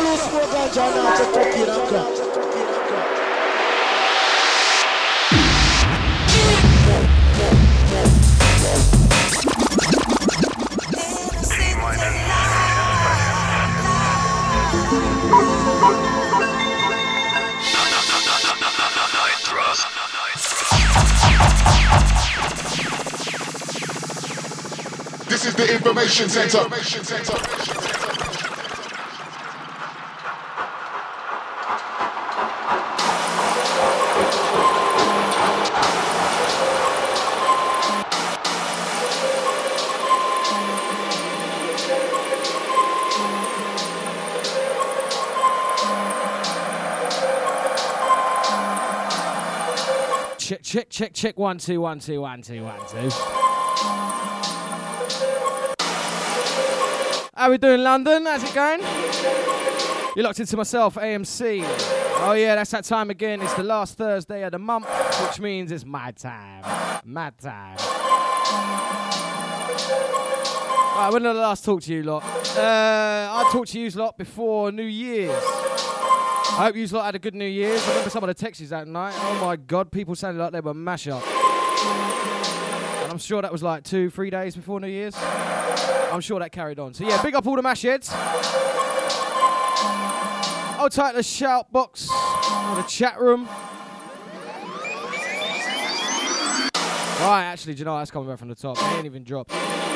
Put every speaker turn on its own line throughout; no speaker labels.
smoke ganja and not take cocaine and crack.
This is the Information Center.
Check. 1 2 1 2 1 2 1 2. How we doing, London? How's it going? You're locked into myself, AMC. Oh yeah, that's that time again. It's the last Thursday of the month, which means it's mad time. Mad time. Alright, when did I last talk to you lot? I talked to you lot before New Year's. I hope you lot had a good New Year's. I remember some of the texts that night. Oh my God, people sounded like they were mash up. And I'm sure that was like 2-3 days before New Year's. I'm sure that carried on. So yeah, big up all the mash heads. I'll type the shout box or the chat room. Right, actually, do you know that's coming back from the top? It ain't even dropped.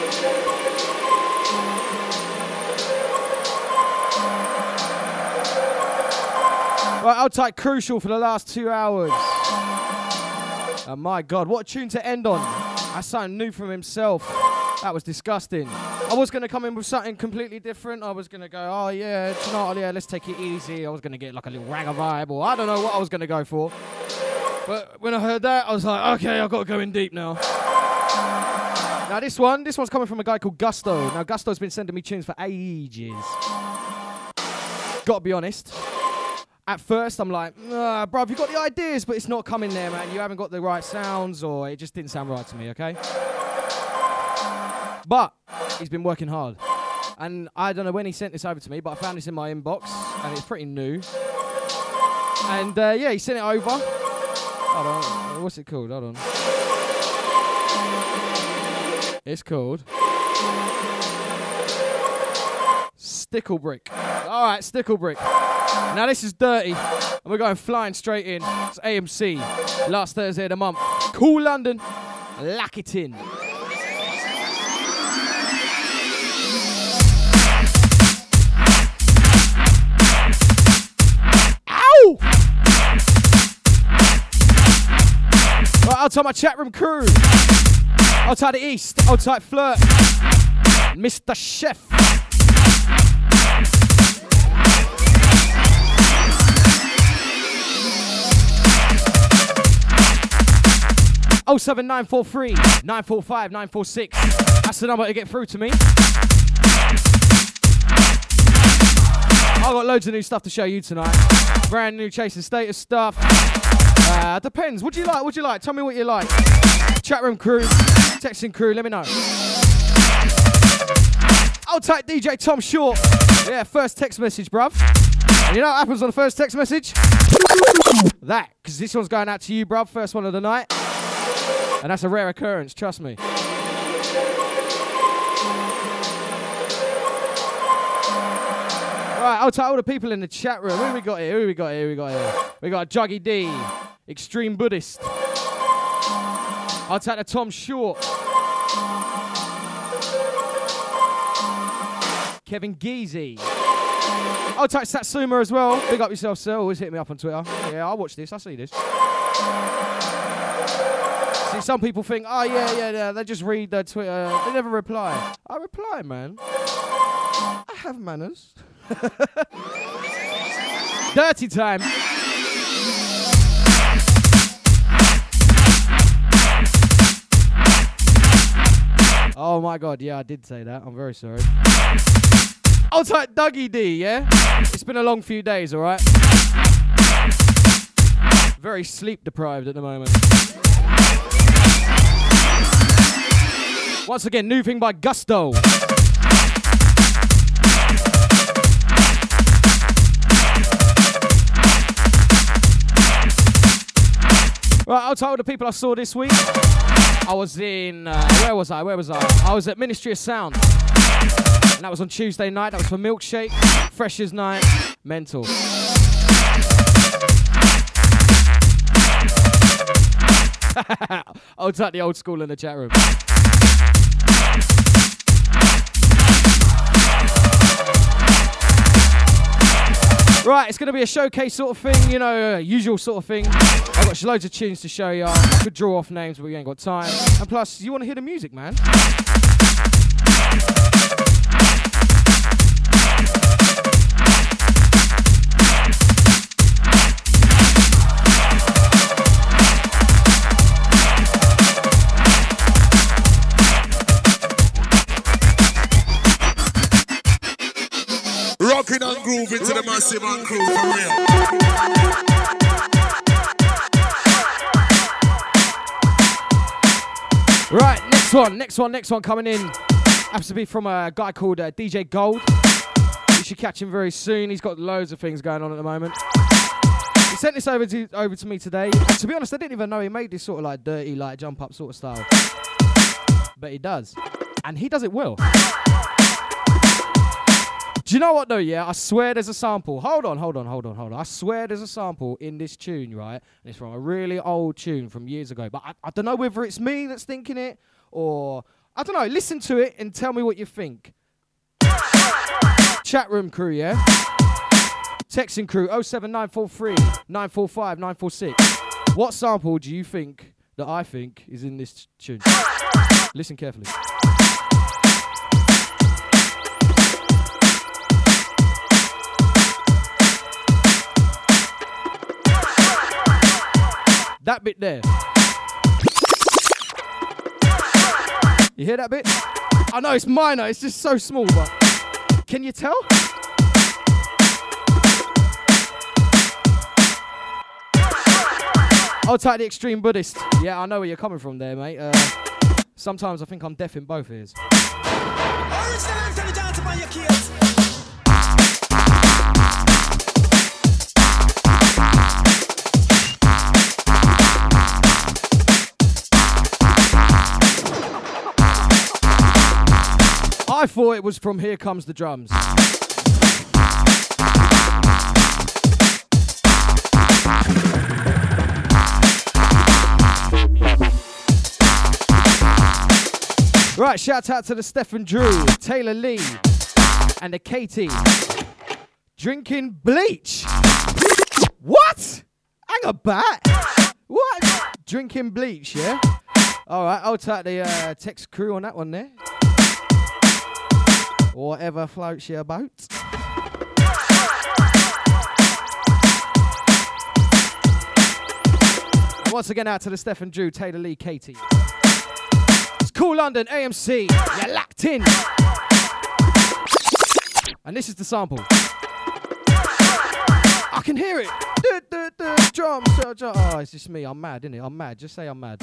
Right, I'll type crucial for the last 2 hours. Oh my God, what a tune to end on. That's something new from himself. That was disgusting. I was going to come in with something completely different. I was going to go, oh yeah, do you know what, yeah, let's take it easy. I was going to get like a little ragga vibe, or I don't know what I was going to go for. But when I heard that, I was like, okay, I've got to go in deep now. Now this one's coming from a guy called Gusto. Now Gusto's been sending me tunes for ages. Gotta be honest. At first, I'm like, bruv, you got the ideas, but it's not coming there, man. You haven't got the right sounds, or it just didn't sound right to me, okay? But he's been working hard. And I don't know when he sent this over to me, but I found this in my inbox, and it's pretty new. And yeah, he sent it over. Hold on, what's it called? Hold on. It's called Sticklebrick. All right, Sticklebrick. Now this is dirty, and we're going flying straight in. It's AMC, last Thursday of the month. Cool London, lock it in. Ow! Right, I'll type my chat room crew. I'll type the East. I'll type Flirt. Mr. Chef. 07943 945 946. That's the number to get through to me. I've got loads of new stuff to show you tonight. Brand new Chasing Status stuff. Depends. What do you like? What do you like? Tell me what you like. Chat room crew, texting crew, let me know. I'll type DJ Tom Short. Yeah, first text message, bruv. And you know what happens on the first text message? That, because this one's going out to you, bruv. First one of the night. And that's a rare occurrence, trust me. Right, I'll tell all the people in the chat room. Who we got here? We got Juggy D, Extreme Buddhist. I'll take the Tom Short. Kevin Geezy. I'll take Satsuma as well. Big up yourself, sir. Always hit me up on Twitter. Yeah, I'll watch this. I see this. See, some people think, oh, yeah, they just read their Twitter. They never reply. I reply, man. I have manners. Dirty time. Oh my God, yeah, I did say that. I'm very sorry. I'll type Dougie D, yeah? It's been a long few days, all right? Very sleep deprived at the moment. Once again, new thing by Gusto. out to all the people I saw this week. I was in, where was I? I was at Ministry of Sound. And that was on Tuesday night. That was for Milkshake, Freshers Night, Mental. I'll take the old school in the chat room. Right, it's going to be a showcase sort of thing, you know, usual sort of thing. I've got loads of tunes to show you. I could draw off names, but we ain't got time. And plus, you want to hear the music, man.
Rocking and grooving to the massive and crew for real.
Right, next one coming in. Happens to be from a guy called DJ Gold. You should catch him very soon. He's got loads of things going on at the moment. He sent this over to me today. And to be honest, I didn't even know he made this sort of like dirty, like jump up sort of style. But he does. And he does it well. Do you know what though, yeah? I swear there's a sample. Hold on. I swear there's a sample in this tune, right? And it's from a really old tune from years ago. But I don't know whether it's me that's thinking it or... I don't know. Listen to it and tell me what you think. Chat room crew, yeah? Texting crew, 07943 945 946. What sample do you think that I think is in this tune? Listen carefully. That bit there. You hear that bit? I know it's minor, it's just so small, but can you tell? I'll take the Extreme Buddhist. Yeah, I know where you're coming from there, mate. Sometimes I think I'm deaf in both ears. I thought it was from Here Comes the Drums. Right, shout out to the Stephen Drew, Taylor Lee, and the Katie. Drinking bleach. What? Hang about. What? Drinking bleach, yeah? Alright, I'll take the text crew on that one there. Whatever floats your boat. And once again out to the Stephen Drew, Taylor Lee, Katie. It's Cool London, AMC, you're locked in. And this is the sample. I can hear it. Drums. Oh, it's just me. I'm mad, innit? I'm mad. Just say I'm mad.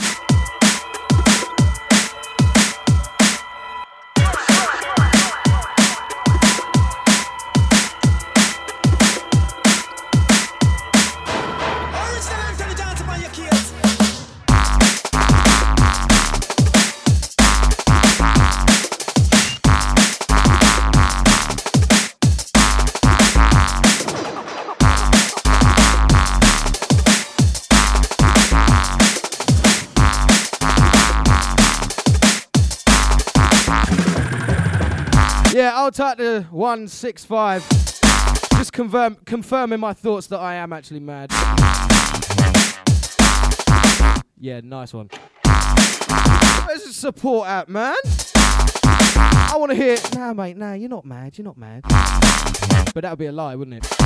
Yeah, I'll take the 165. Just confirming my thoughts that I am actually mad. Yeah, nice one. There's a support app, man. I want to hear, nah, mate, nah, you're not mad. But that would be a lie, wouldn't it?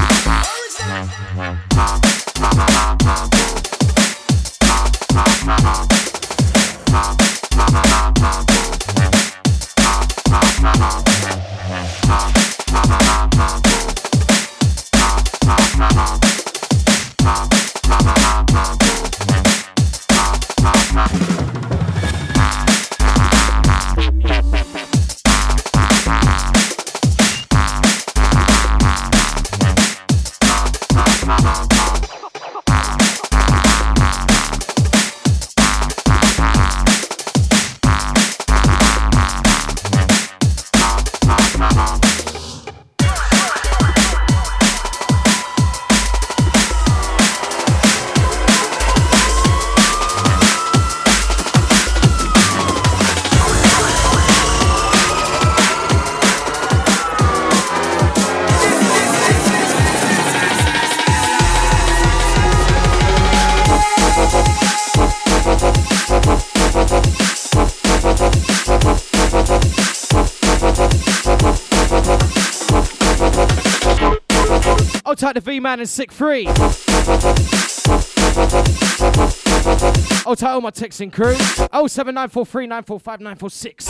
tight to V-Man and Sick Free. Hold tight all my texting crew. 07943 945 946.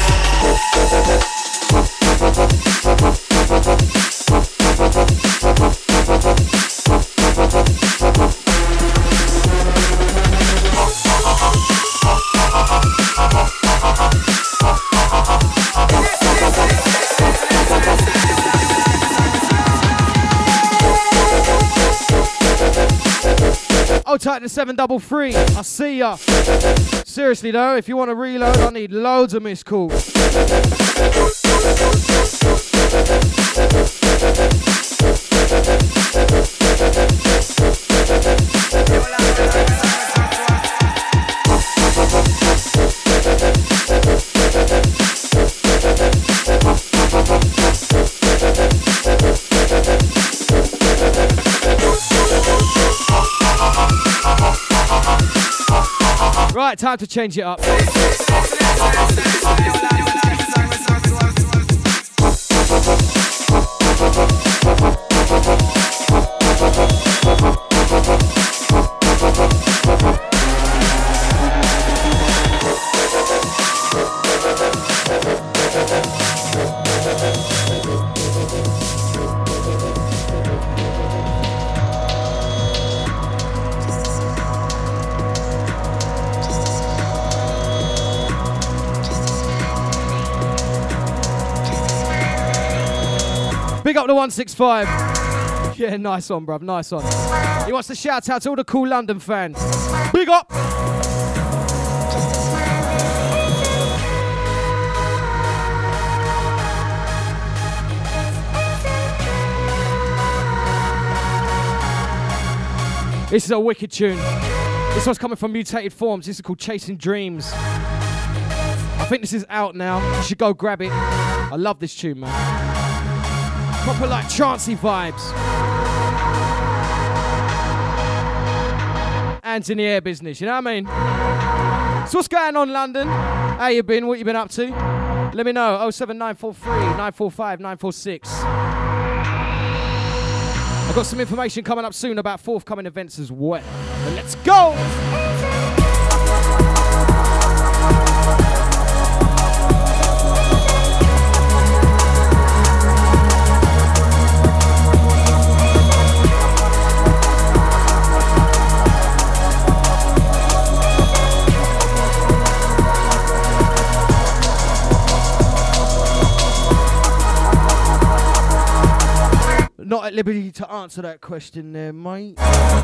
Hold tight to 733. I see ya. Seriously though, if you want to reload, I need loads of missed calls. Right, time to change it up. Big up the 165. Yeah, nice one, bruv. Nice one. He wants to shout out to all the cool London fans. Big up. This is a wicked tune. This one's coming from Mutated Forms. This is called Chasing Dreams. I think this is out now. You should go grab it. I love this tune, man. Proper like trancey vibes. Hands in the air business, you know what I mean? So what's going on, London? How you been? What you been up to? Let me know. 07943 945 946. I've got some information coming up soon about forthcoming events as well. But let's go! Not at liberty to answer that question there, mate.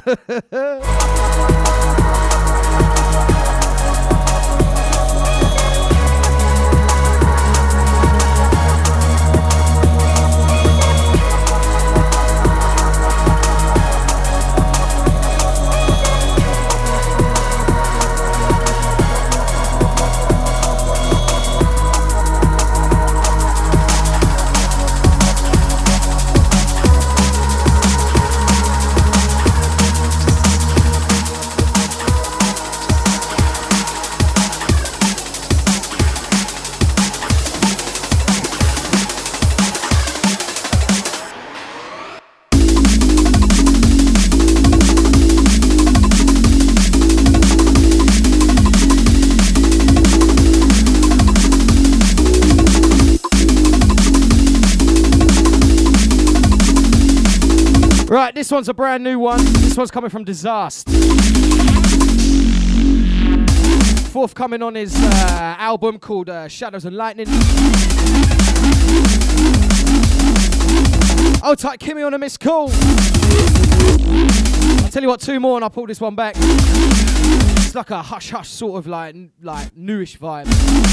Right, this one's a brand new one. This one's coming from Disaster. Forthcoming on his album called Shadows and Lightning. Oh, tight Kimmy on a missed call. I'll tell you what, two more and I'll pull this one back. It's like a hush-hush sort of like newish vibe.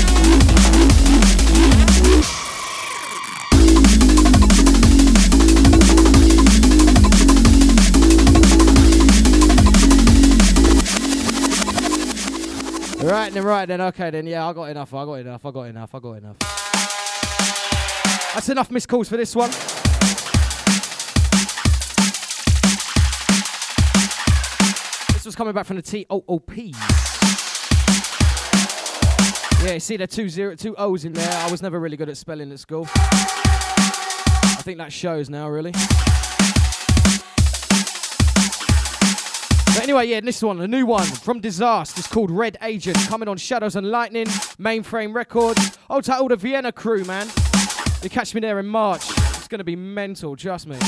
Right then, okay then, yeah, I got enough. That's enough missed calls for this one. This was coming back from the TOOP. Yeah, you see there two O's in there. I was never really good at spelling at school. I think that shows now, really. Anyway, yeah, this one, a new one from Disaster. It's called Red Agent, coming on Shadows and Lightning, Mainframe Records. I'll take all the Vienna crew, man. You catch me there in March. It's going to be mental, trust me.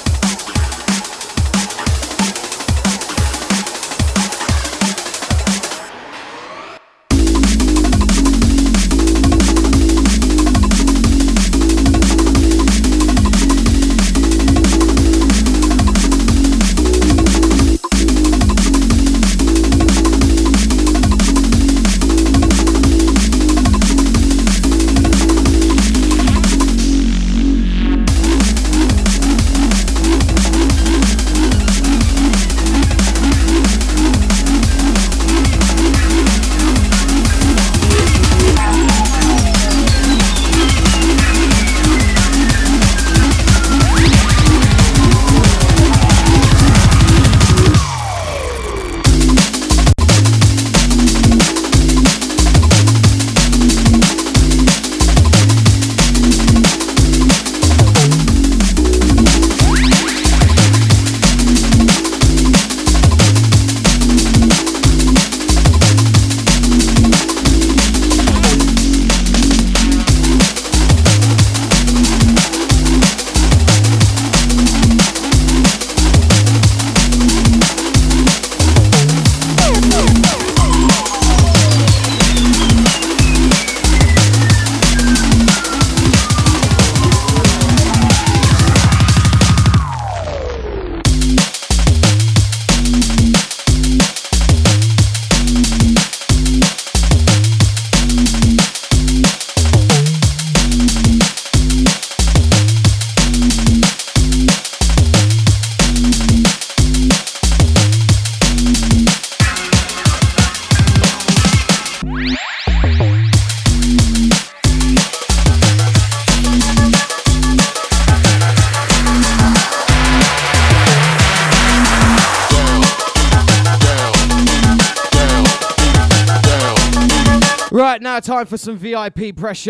Right now, time for some VIP pressure.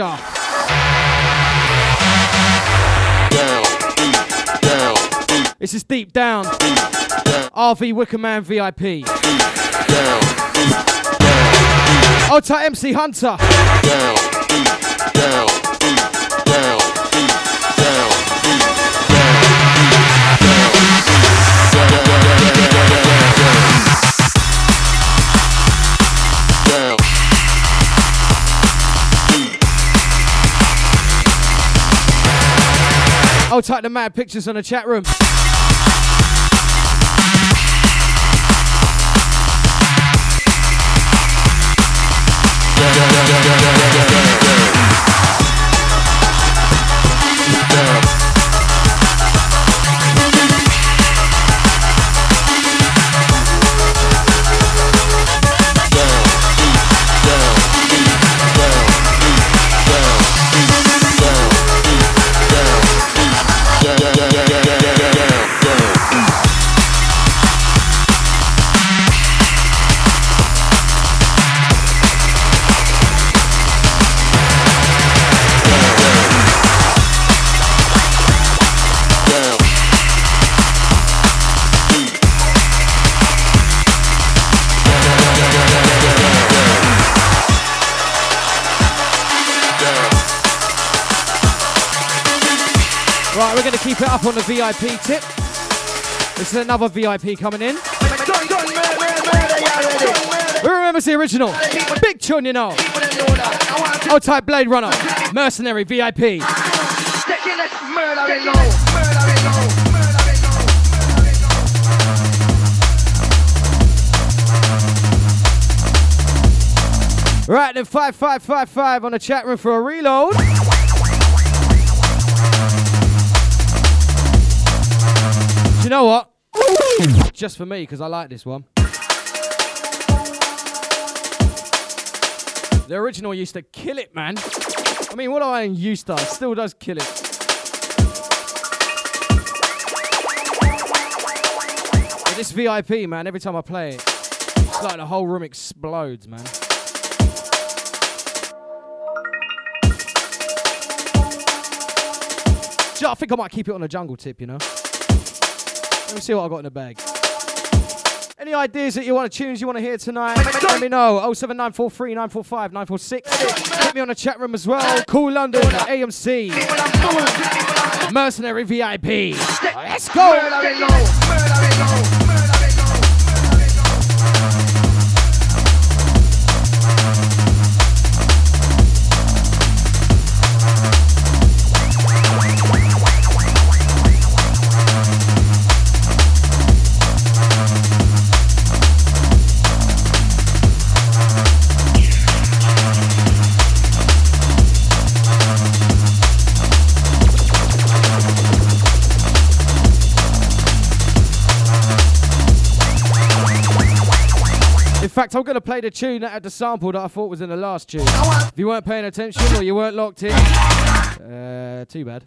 This is Deep Down. RV Wickerman VIP. Old tight MC Hunter. I'll type the mad pictures on the chat room. Right, we're going to keep it up on the VIP tip. This is another VIP coming in. Who remembers the original? Big tune, you know. Old type Blade Runner. Mercenary VIP. Right, then 5555 on the chat room for a reload. Do you know what? Just for me, because I like this one. The original used to kill it, man. I mean, what do I mean used to? It still does kill it. But this VIP, man, every time I play it, it's like the whole room explodes, man. I think I might keep it on a jungle tip, you know. Let me see what I got in the bag. Any ideas that you want to tunes you want to hear tonight? Let me know. 07943 945 946. Hit me on the chat room as well. Cool London, AMC, Mercenary VIP. Let's go. In fact, I'm going to play the tune that had the sample that I thought was in the last tune. If you weren't paying attention or you weren't locked in, too bad.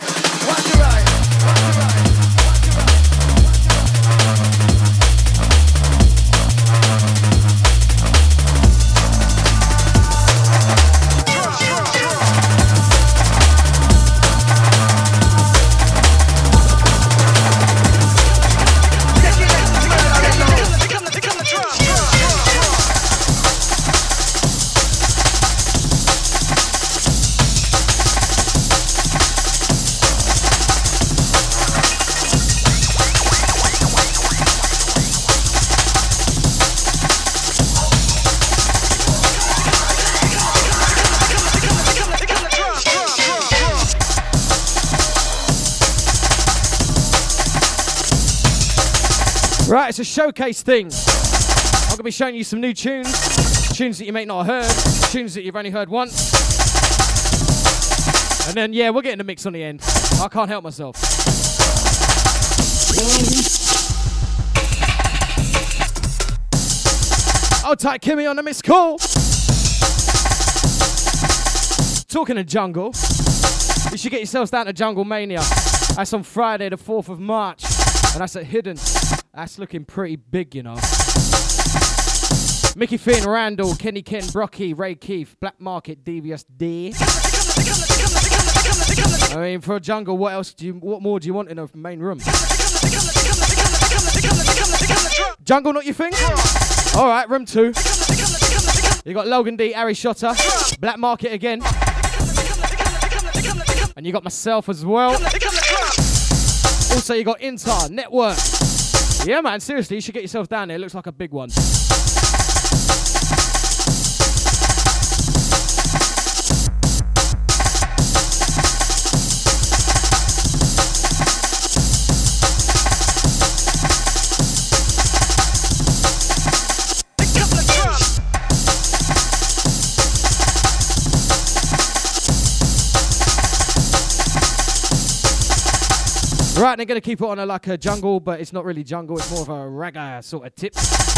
Right, it's a showcase thing. I'm going to be showing you some new tunes that you may not have heard, tunes that you've only heard once. And then, yeah, we're getting the mix on the end. I can't help myself. Oh, tight Kimmy on the mix call. Talking of jungle, you should get yourselves down to Jungle Mania. That's on Friday, the 4th of March. And that's at Hidden. That's looking pretty big, you know. Mickey Finn, Randall, Kenny Ken, Brocky, Ray Keith, Black Market, Devious D. I mean, for a jungle, what more do you want in a main room? Jungle, not your thing? All right, room 2. You got Logan D, Harry Shotter, Black Market again, and you got myself as well. Also, you got Intar, Network. Yeah, man, seriously, you should get yourself down there. It looks like a big one. Right, they're going to keep it on like a jungle, but it's not really jungle. It's more of a ragga sort of tip.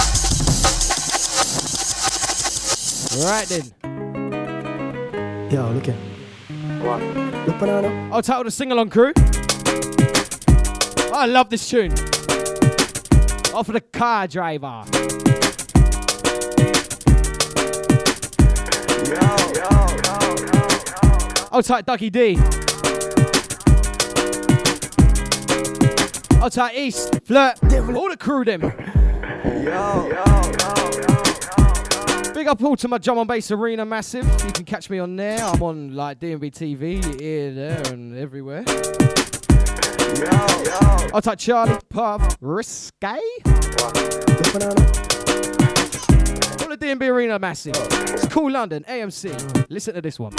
Right then.
Yo, look here. What? Look, banana.
I'll title the sing-along crew. I love this tune. Off of the car driver. I'll tight Dougie D. I'll tight East, Flirt, all the crew them. Big up all to my drum and bass arena massive. You can catch me on there. I'm on like DMB TV, here, there, and everywhere. I'll tight Charlie, Puff, Risque. All the DMB arena massive. It's Cool London, AMC. Listen to this one.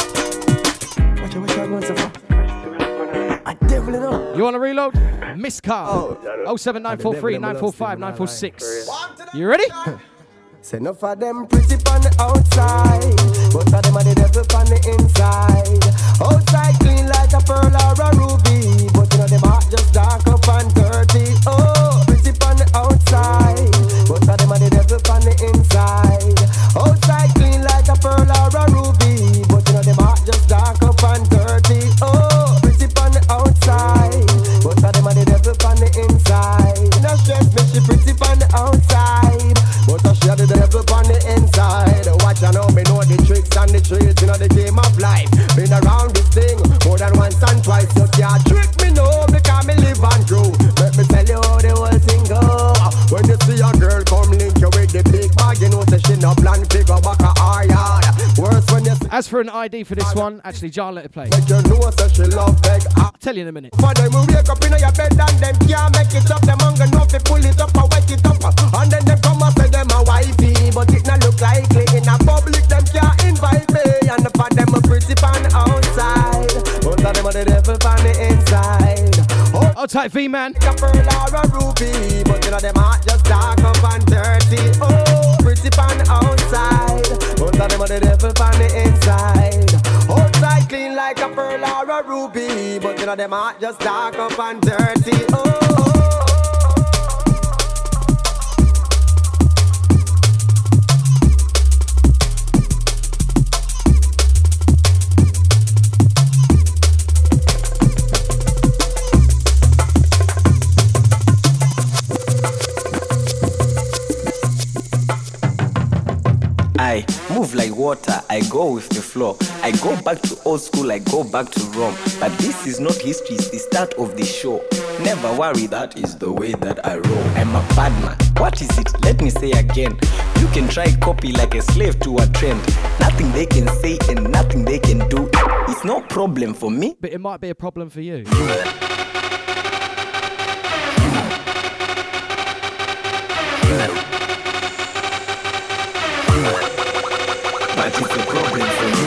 You want to reload? Miss Car. 07943 945 946. You ready?
Say enough of them pretty on the outside, but of them are the devil on the inside. Outside clean like a pearl or a ruby, but you know them heart just dark up and dirty. Oh, pretty on the outside, but of them are the devil on the inside. Outside clean like a pearl or a ruby, but you know them heart just dark up and dirty. Oh, pretty on the outside, but of them are the devil on the inside. No stress me, she pretty on the outside, but she had the devil on the inside. Watch I know me know the tricks and the trades, you know the game of life. Been around this thing more than once and twice. You can't trick me no, because me live and
for an ID for this one. Actually, John, let it play.
Make you know that she love beg.
I'll tell you in a minute.
For them who wake up in your bed and them can't make it up. Them hunger know fi pull it up and wet it up. And then them come and say them a wifey, but it not look likely. In a public them can't invite me. And for them a pretty pan outside, but of them are the devil pan the inside.
I'll type V-Man.
A pearl or a ruby, but you know them heart just dark up and dirty. Oh, pretty pan outside, but of them are the devil pan the inside. Outside clean like a pearl or a ruby, but you know them heart just dark up and dirty. Oh.
I move like water, I go with the flow. I go back to old school, I go back to Rome. But this is not history, it's the start of the show. Never worry, that is the way that I roll. I'm a bad man. What is it? Let me say again. You can try copy like a slave to a trend. Nothing they can say and nothing they can do. It's no problem for me,
but it might be a problem for you.
But it's a problem for you.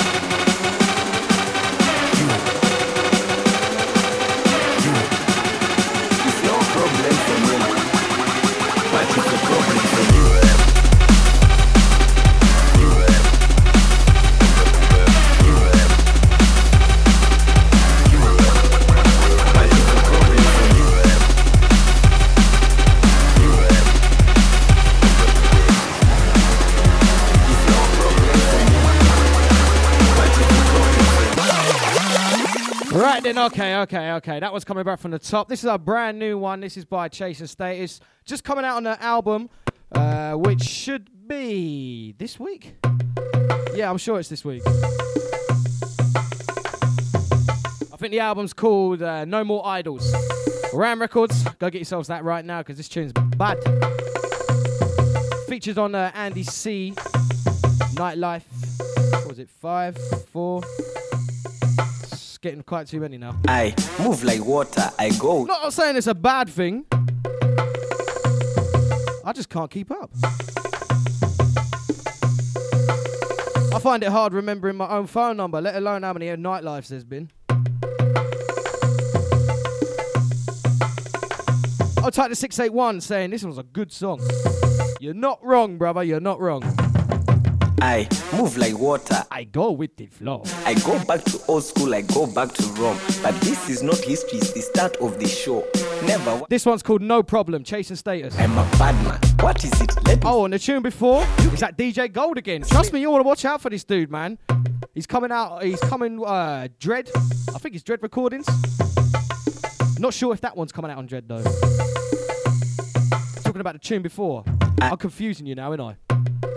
It's no problem for me. But it's a problem for you.
Right then, okay. That was coming back from the top. This is a brand new one. This is by Chase and Status. Just coming out on the album, which should be this week. Yeah, I'm sure it's this week. I think the album's called No More Idols. Ram Records. Go get yourselves that right now because this tune's bad. Features on Andy C. Nightlife. What was it? 5, 4. Getting quite too many now.
I move like water, I go.
Not saying it's a bad thing. I just can't keep up. I find it hard remembering my own phone number, let alone how many nightlifes there's been. I'll type the 681 saying this was a good song. You're not wrong, brother, you're not wrong.
I move like water,
I go with the flow.
I go back to old school, I go back to Rome. But this is not history, it's the start of the show. Never.
This one's called No Problem, Chase and Status.
I'm a bad man. What is it?
Oh, and the tune before is that DJ Gold again. Trust me, you want to watch out for this dude, man. He's coming Dread. I think it's Dread Recordings. Not sure if that one's coming out on Dread, though. Talking about the tune before. I'm confusing you now, ain't I?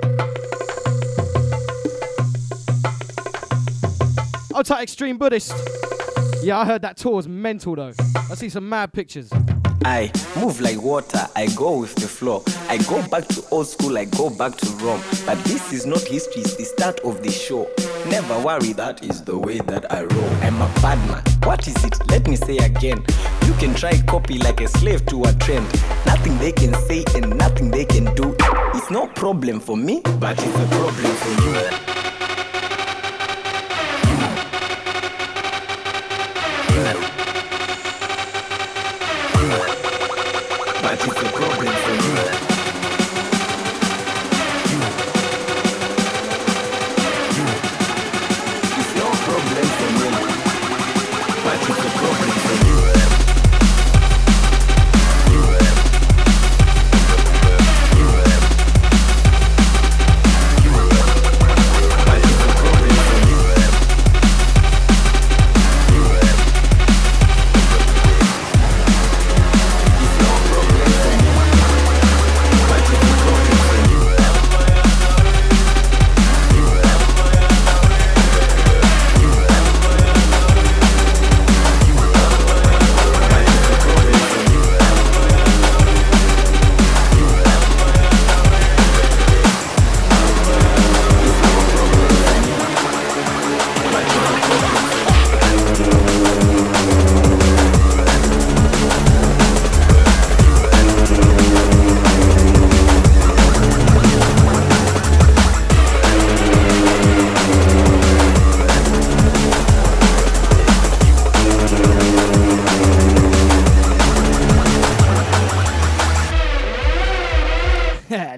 I'll type Extreme Buddhist. Yeah, I heard that tour was mental though. I see some mad pictures.
I move like water, I go with the flow. I go back to old school, I go back to Rome. But this is not history, it's the start of the show. Never worry, that is the way that I roll. I'm a bad man. What is it? Let me say again. You can try copy like a slave to a trend. Nothing they can say and nothing they can do. It's no problem for me, but it's a problem for you. But it's a problem for you. It's no problem for me. But it's a problem for you.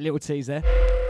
little tease there.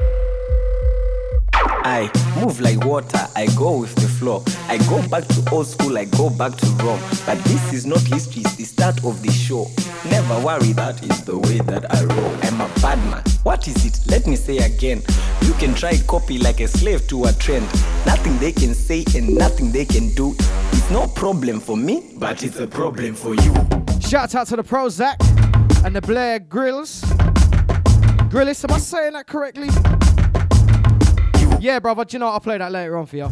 I move like water, I go with the flow. I go back to old school, I go back to Rome. But this is not history, it's the start of the show. Never worry, that is the way that I roll. I'm a bad man. What is it? Let me say again. You can try copy like a slave to a trend. Nothing they can say and nothing they can do. It's no problem for me, but it's a problem for you.
Shout out to the Prozac and the Blair Grills. Grillis, am I saying that correctly? Yeah, brother, do you know what? I'll play that later on for you.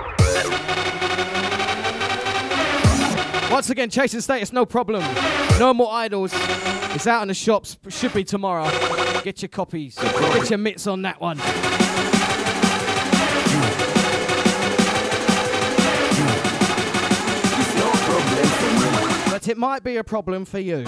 Once again, Chasing Status, no problem. No more idols. It's out in the shops. Should be tomorrow. Get your copies. Get your mitts on that one.
It's no problem for me.
But it might be a problem for you.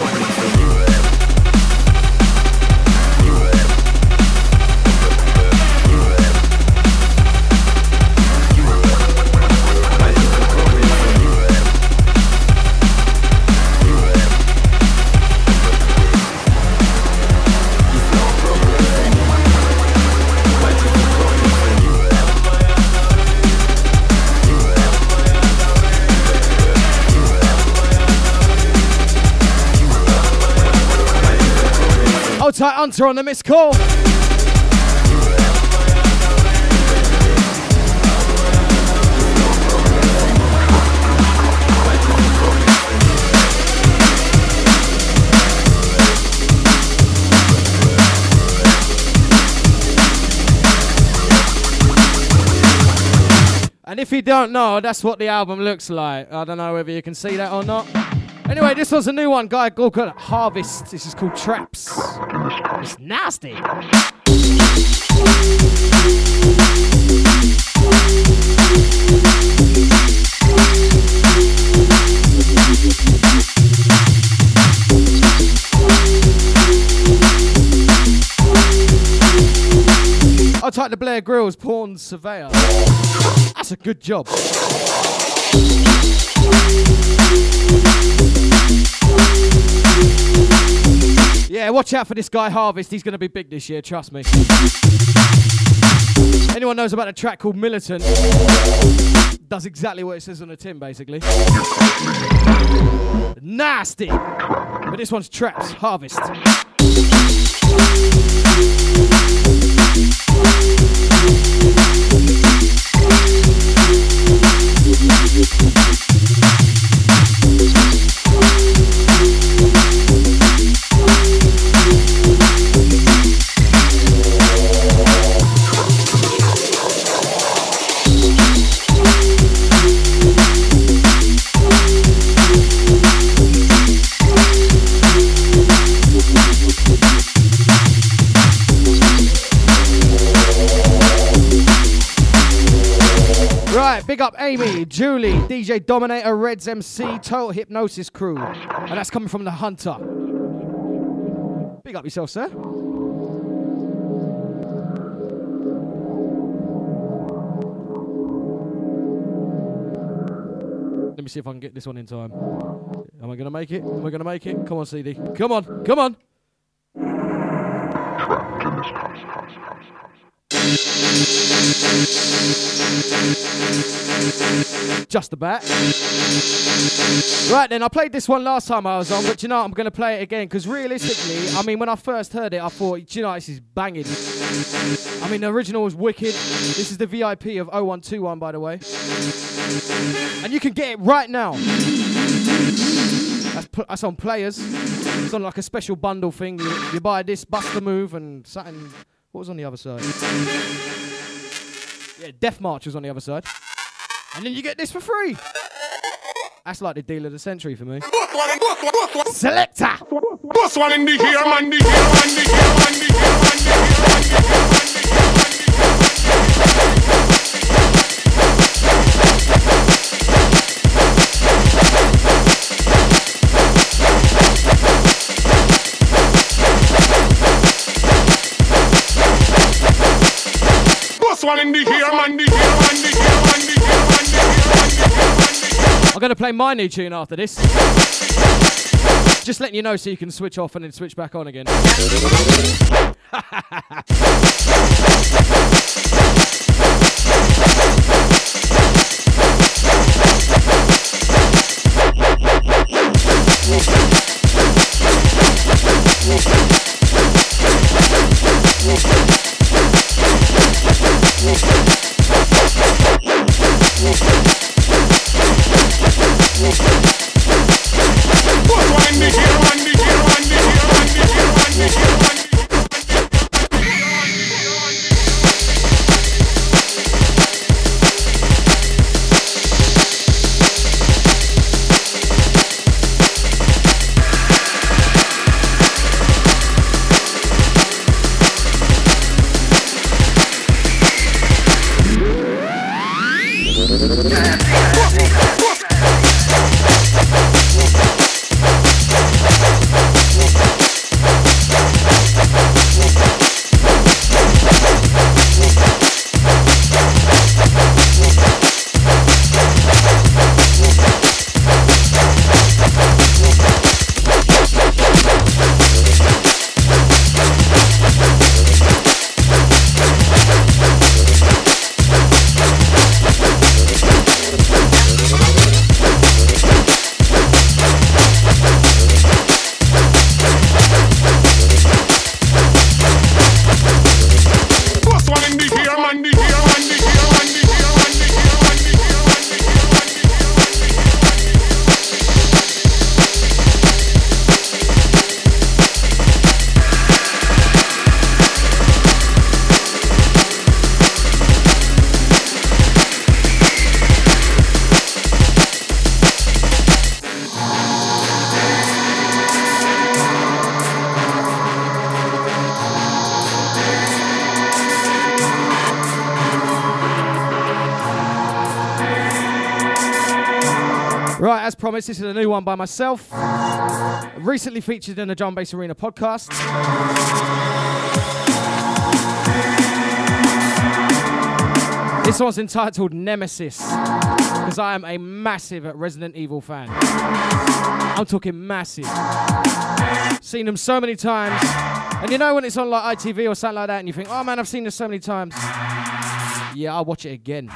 Tight Hunter on the missed call. And if you don't know, that's what the album looks like. I don't know whether you can see that or not. Anyway, this one's a new one, guy called Harvest. This is called Traps. It's nasty. I'll type the Blair Grills Porn Surveyor. That's a good job. Yeah, watch out for this guy Harvest. He's going to be big this year, trust me. Anyone knows about a track called Militant? Does exactly what it says on the tin, basically. Nasty. But this one's Traps, Harvest. Right, big up Amy, Julie, DJ Dominator, Reds MC, Total Hypnosis Crew. And that's coming from The Hunter. Big up yourself, sir. Let me see if I can get this one in time. Am I going to make it? Am I going to make it? Come on, CD. Come on, come on. Just about. Right then, I played this one last time I was on, but you know, I'm going to play it again because realistically, I mean, when I first heard it, I thought, you know, this is banging. I mean, the original was wicked. This is the VIP of 0121, by the way. And you can get it right now. That's on Players. It's on like a special bundle thing. You buy this, Bust the Move, and something. What was on the other side? Yeah, Death March was on the other side. And then you get this for free. That's like the deal of the century for me. Selector!
Boss one in the here, man, the here, man, the here, man, the here, man, the one in the here, man, the here, man, the here, man, the here, man, the here, man, the here.
I'm going to play my new tune after this. Just letting you know so you can switch off and then switch back on again. Right, as promised, this is a new one by myself. Recently featured in the Drum Bass Arena podcast. This one's entitled Nemesis, because I am a massive Resident Evil fan. I'm talking massive. Seen them so many times. And you know when it's on like ITV or something like that and you think, oh man, I've seen this so many times. Yeah, I'll watch it again.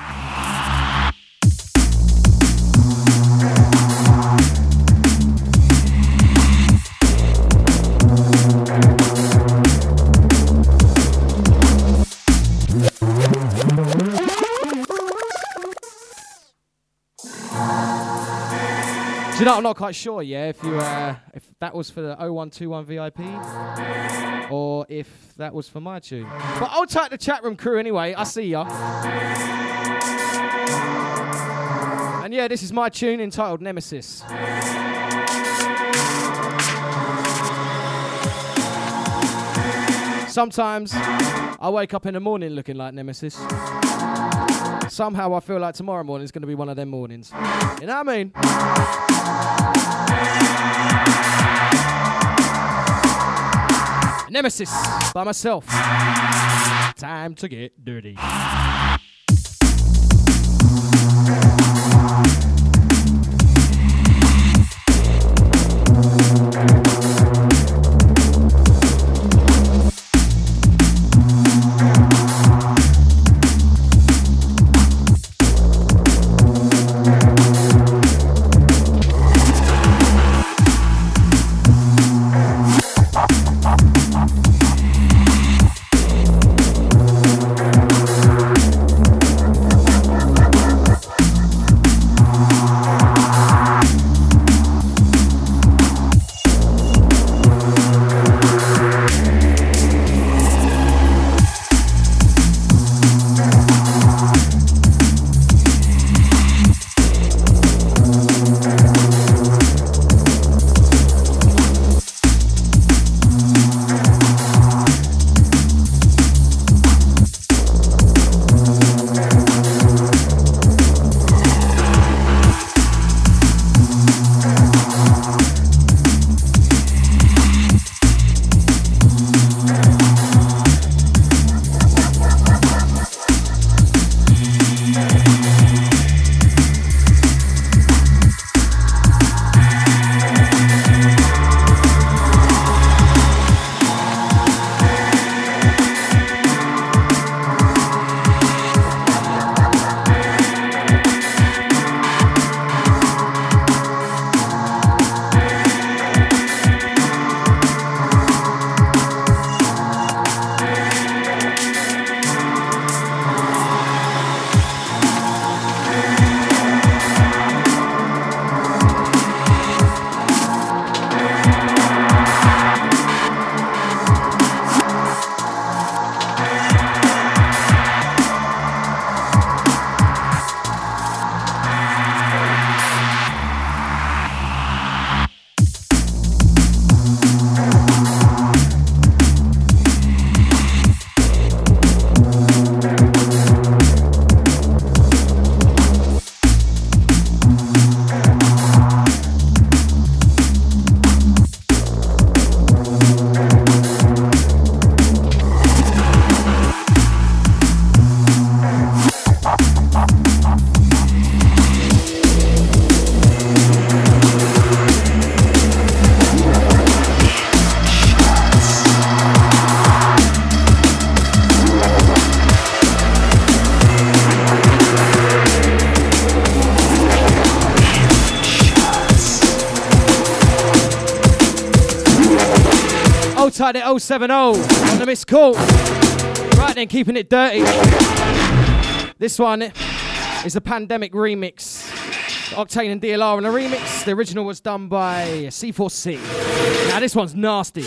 Do you know, I'm not quite sure, yeah, if that was for the 0121 VIP or if that was for my tune. But I'll take the chat room crew anyway. I see ya. And yeah, this is my tune entitled Nemesis. Sometimes I wake up in the morning looking like Nemesis. Somehow I feel like tomorrow morning is going to be one of them mornings. You know what I mean? Nemesis by myself. Time to get dirty. Hold tight at 070 on the missed call. Right then, keeping it dirty. This one is a Pandemic remix. Octane and DLR on a remix. The original was done by C4C. Now this one's nasty.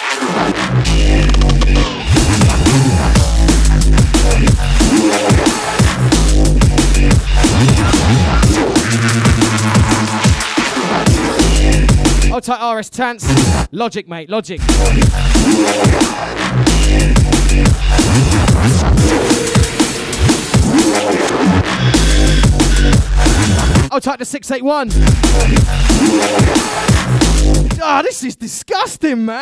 Hold tight RS Tance. Logic, mate, Logic. Hold tight to 681. Ah, this is disgusting, man.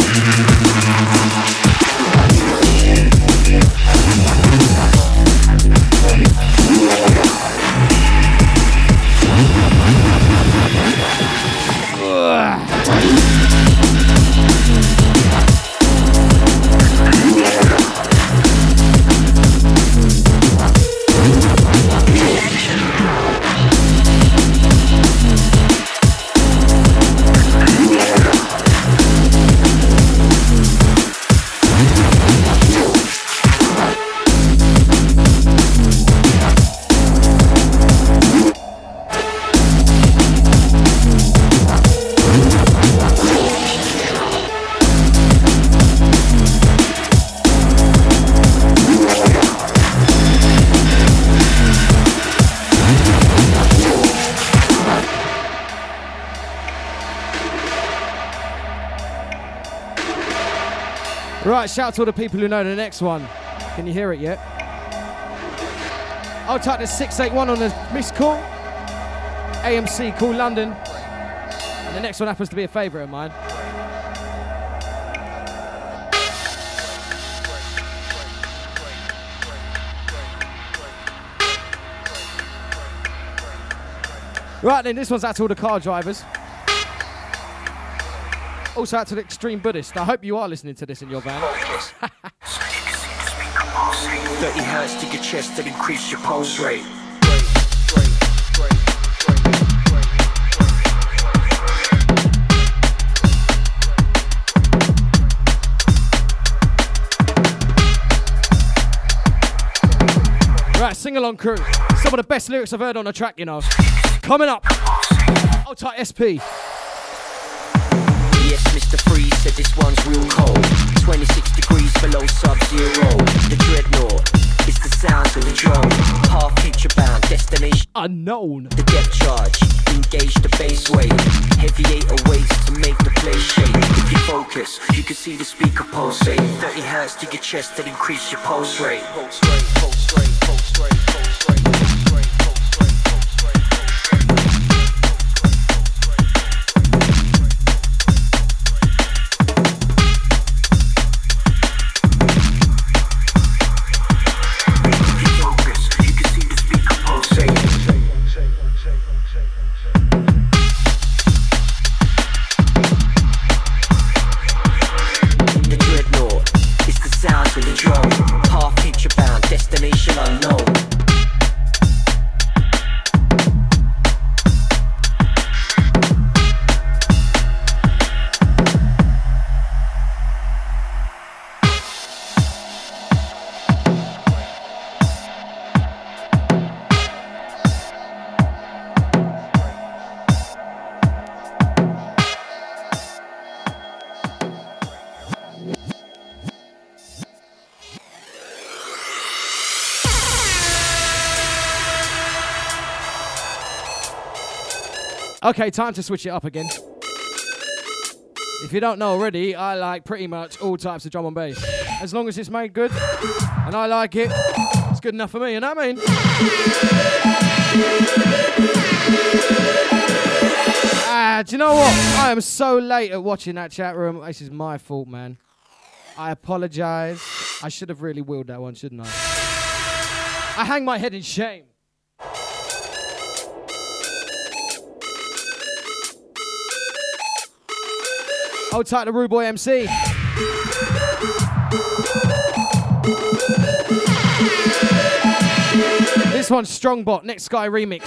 Right, shout out to all the people who know the next one. Can you hear it yet? I'll type the 681 on the missed call. AMC Call London. And the next one happens to be a favourite of mine. Right then, this one's out to all the car drivers. Also out to the Extreme Buddhist. I hope you are listening to this in your van.
30 hertz to your chest to increase your pulse rate.
Right, sing along crew. Some of the best lyrics I've heard on a track, you know. Coming up. Hold tight SP.
Yes, Mr. Freeze said this one's real cold. 26 degrees below sub-zero. The dreadnought is the sounds of the drone. Half future bound, destination
unknown.
The depth charge, engage the base wave. Heavy 808s to make the place shake. If you focus, you can see the speaker pulsate. 30 hertz to your chest to increase your pulse rate. Pulse rate, pulse rate, pulse rate, pulse rate, pulse rate, pulse rate, pulse rate. Destination unknown.
Okay, time to switch it up again. If you don't know already, I like pretty much all types of drum and bass. As long as it's made good, and I like it, it's good enough for me, you know what I mean? Do you know what? I am so late at watching that chat room. This is my fault, man. I apologise. I should have really wheeled that one, shouldn't I? I hang my head in shame. Hold tight to Rude Boy MC. This one's Strongbot, Next Sky remix.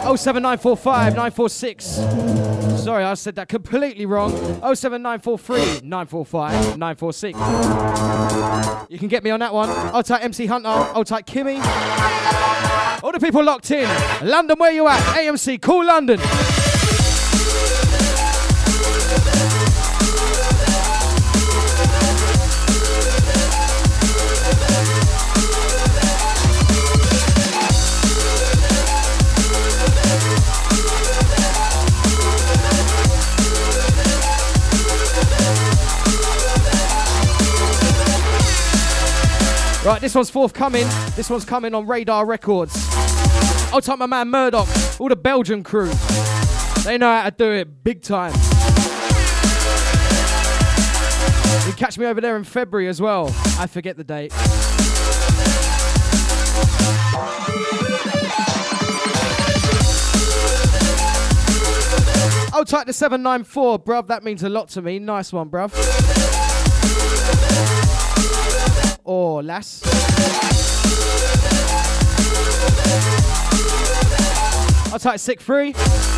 07945 946. Sorry, I said that completely wrong. 07943 945 946. You can get me on that one. I'll type MC Hunter. I'll type Kimmy. All the people locked in. London, where you at? AMC, Cool London. Right, this one's forthcoming. This one's coming on Radar Records. I'll type my man Murdoch, all the Belgian crew. They know how to do it big time. You can catch me over there in February as well. I forget the date. I'll type the 794, bruv. That means a lot to me. Nice one, bruv. Or lass. I'll type sick free.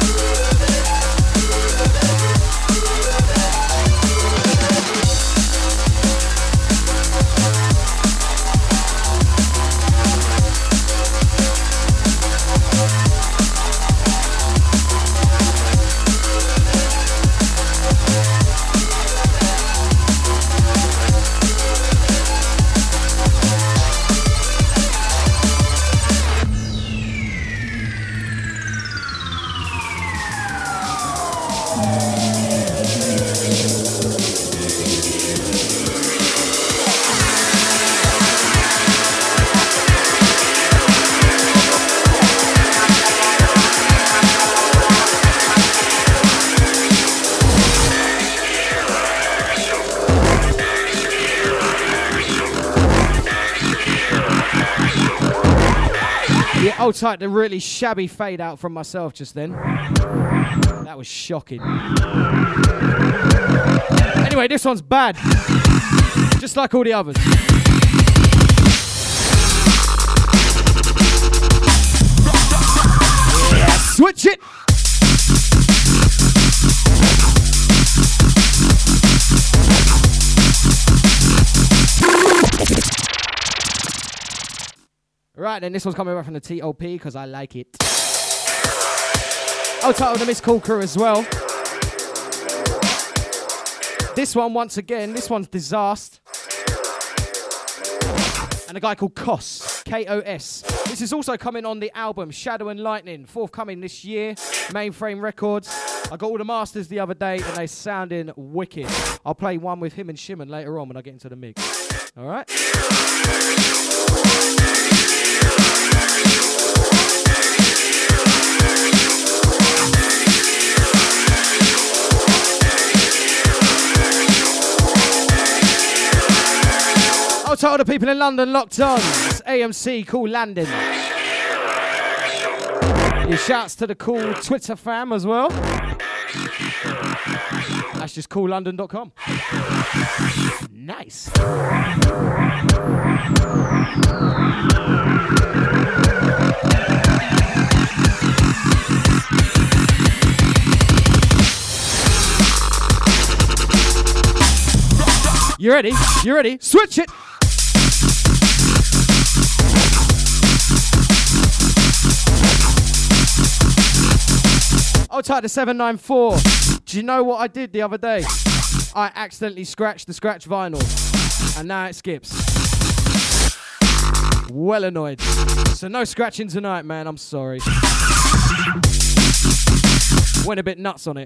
I'll type the really shabby fade out from myself just then. That was shocking. Anyway, this one's bad. Just like all the others. Yeah, switch it! Right then, this one's coming back from the TOP because I like it. I'll title the Miss Cool Crew as well. This one, once again, this one's Disaster. And a guy called Kos, K-O-S. This is also coming on the album Shadow and Lightning, forthcoming this year, Mainframe Records. I got all the masters the other day and they're sounding wicked. I'll play one with him and Shimon later on when I get into the mix. All right? I'll tell all the people in London locked on. It's AMC, Cool London. Your shouts to the cool Twitter fam as well. That's just coollondon.com. Nice. You ready? You ready? Switch it! I'll type the 794. Do you know what I did the other day? I accidentally scratched the scratch vinyl. And now it skips. Well annoyed. So no scratching tonight, man. I'm sorry. Went a bit nuts on it.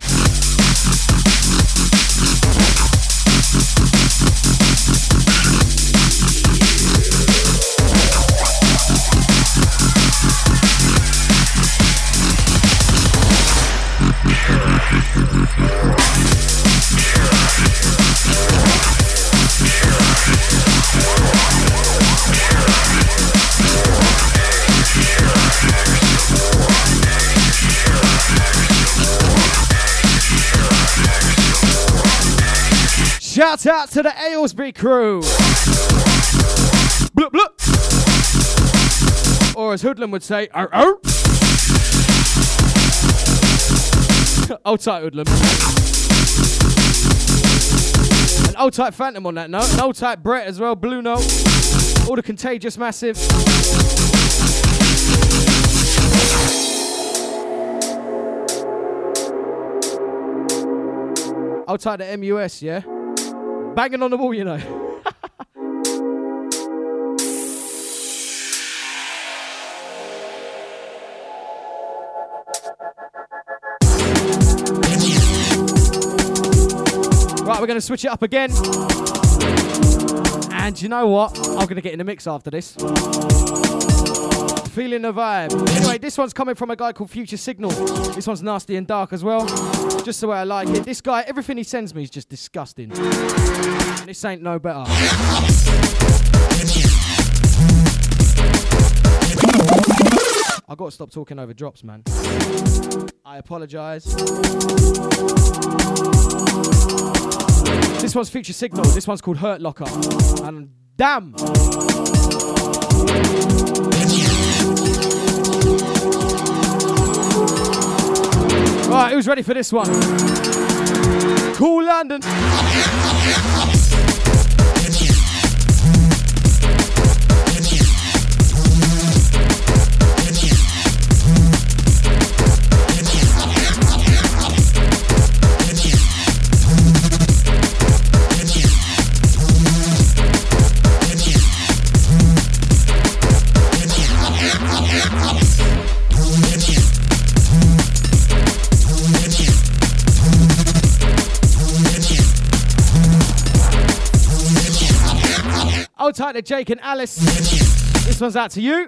Shout out to the Aylesbury crew. Blup, blup. Or as Hoodlum would say, arr, arr. Old tight Hoodlum. An old tight Phantom on that note. An old tight Brett as well. Blue Note. All the Contagious Massive. Old tight the MUS, yeah? Banging on the wall, you know. Right, we're going to switch it up again. And you know what? I'm going to get in the mix after this. Feeling the vibe. Anyway, this one's coming from a guy called Future Signal. This one's nasty and dark as well. Just the way I like it. This guy, everything he sends me is just disgusting. This ain't no better. I've got to stop talking over drops, man. I apologise. This one's Future Signal. This one's called Hurt Locker. And damn! Right, who's ready for this one? Cool London. Hold tight to Jake and Alice. This one's out to you.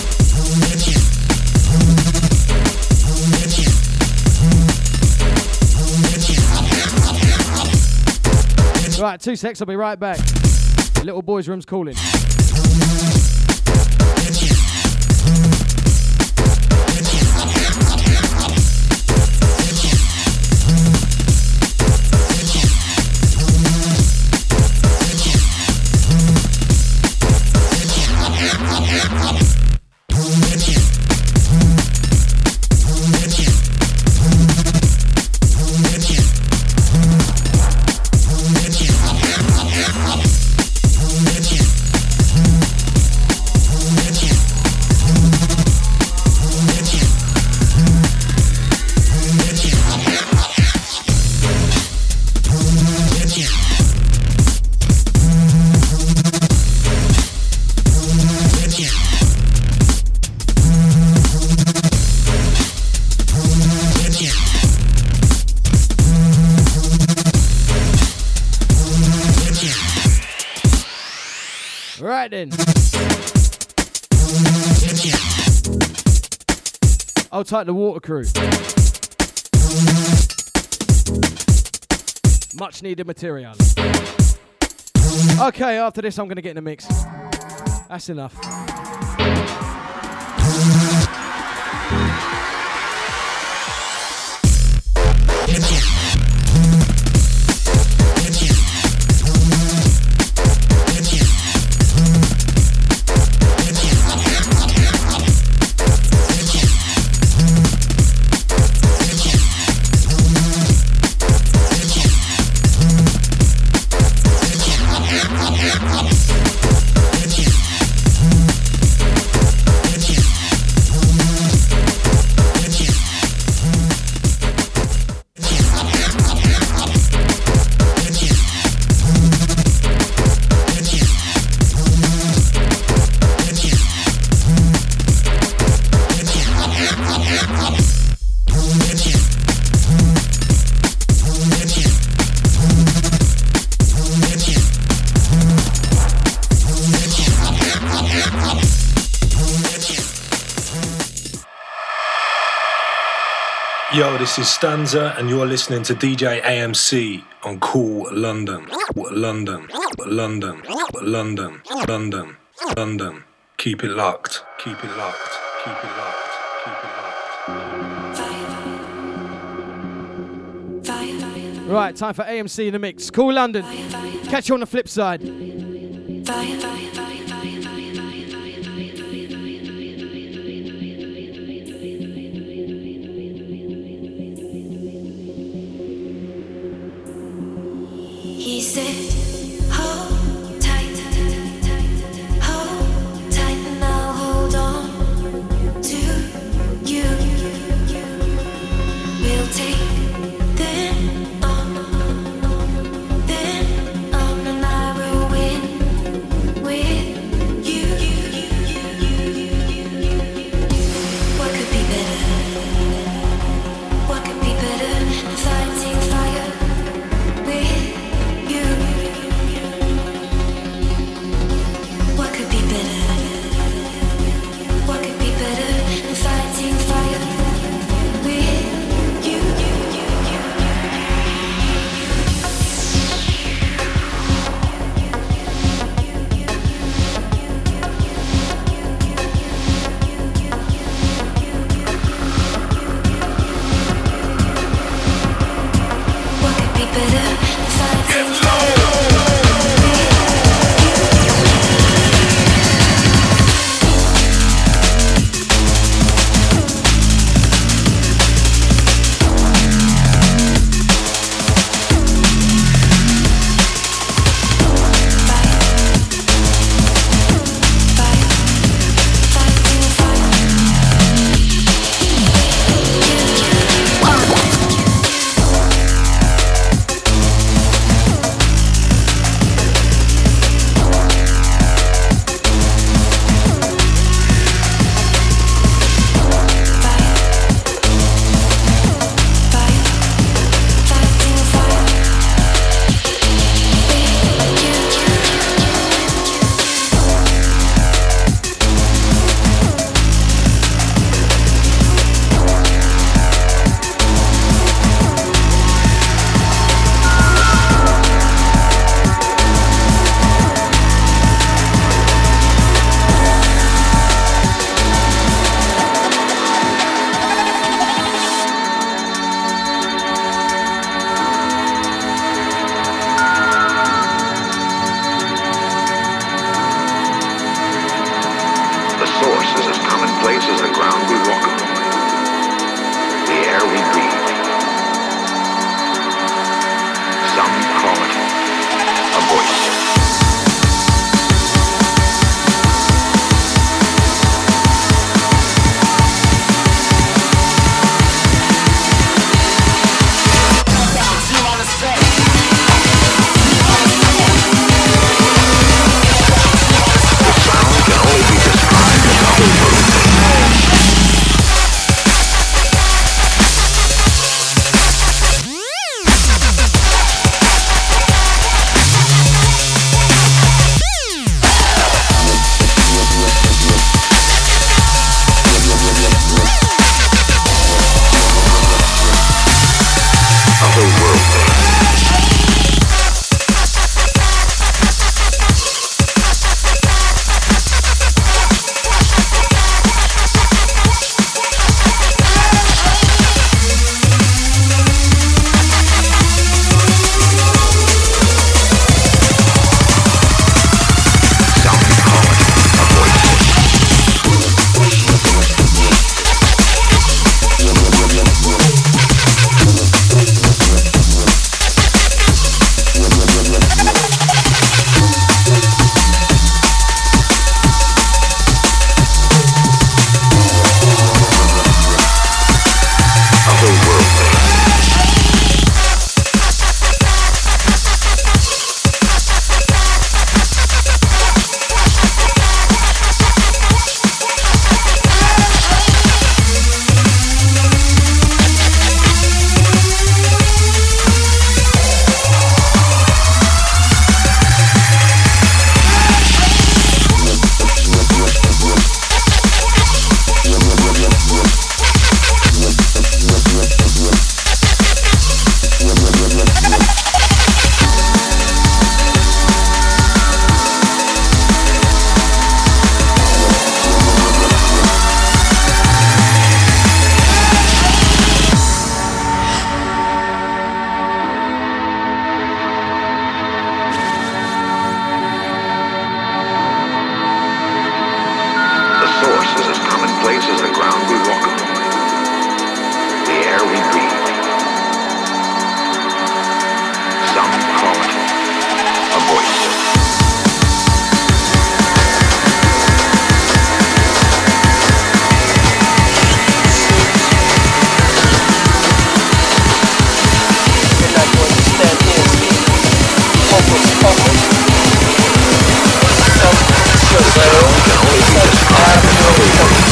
Right, 2 secs, I'll be right back. Little boy's room's calling. Right then. I'll type the Water Crew. Much needed material. Okay, after this I'm going to get in the mix. That's enough.
Yo, this is Stanza, and you're listening to DJ AMC on Cool London. London, London, London, London, London. Keep it locked, keep it locked, keep it locked, keep it locked.
Right, time for AMC in the mix. Cool London. Catch you on the flip side.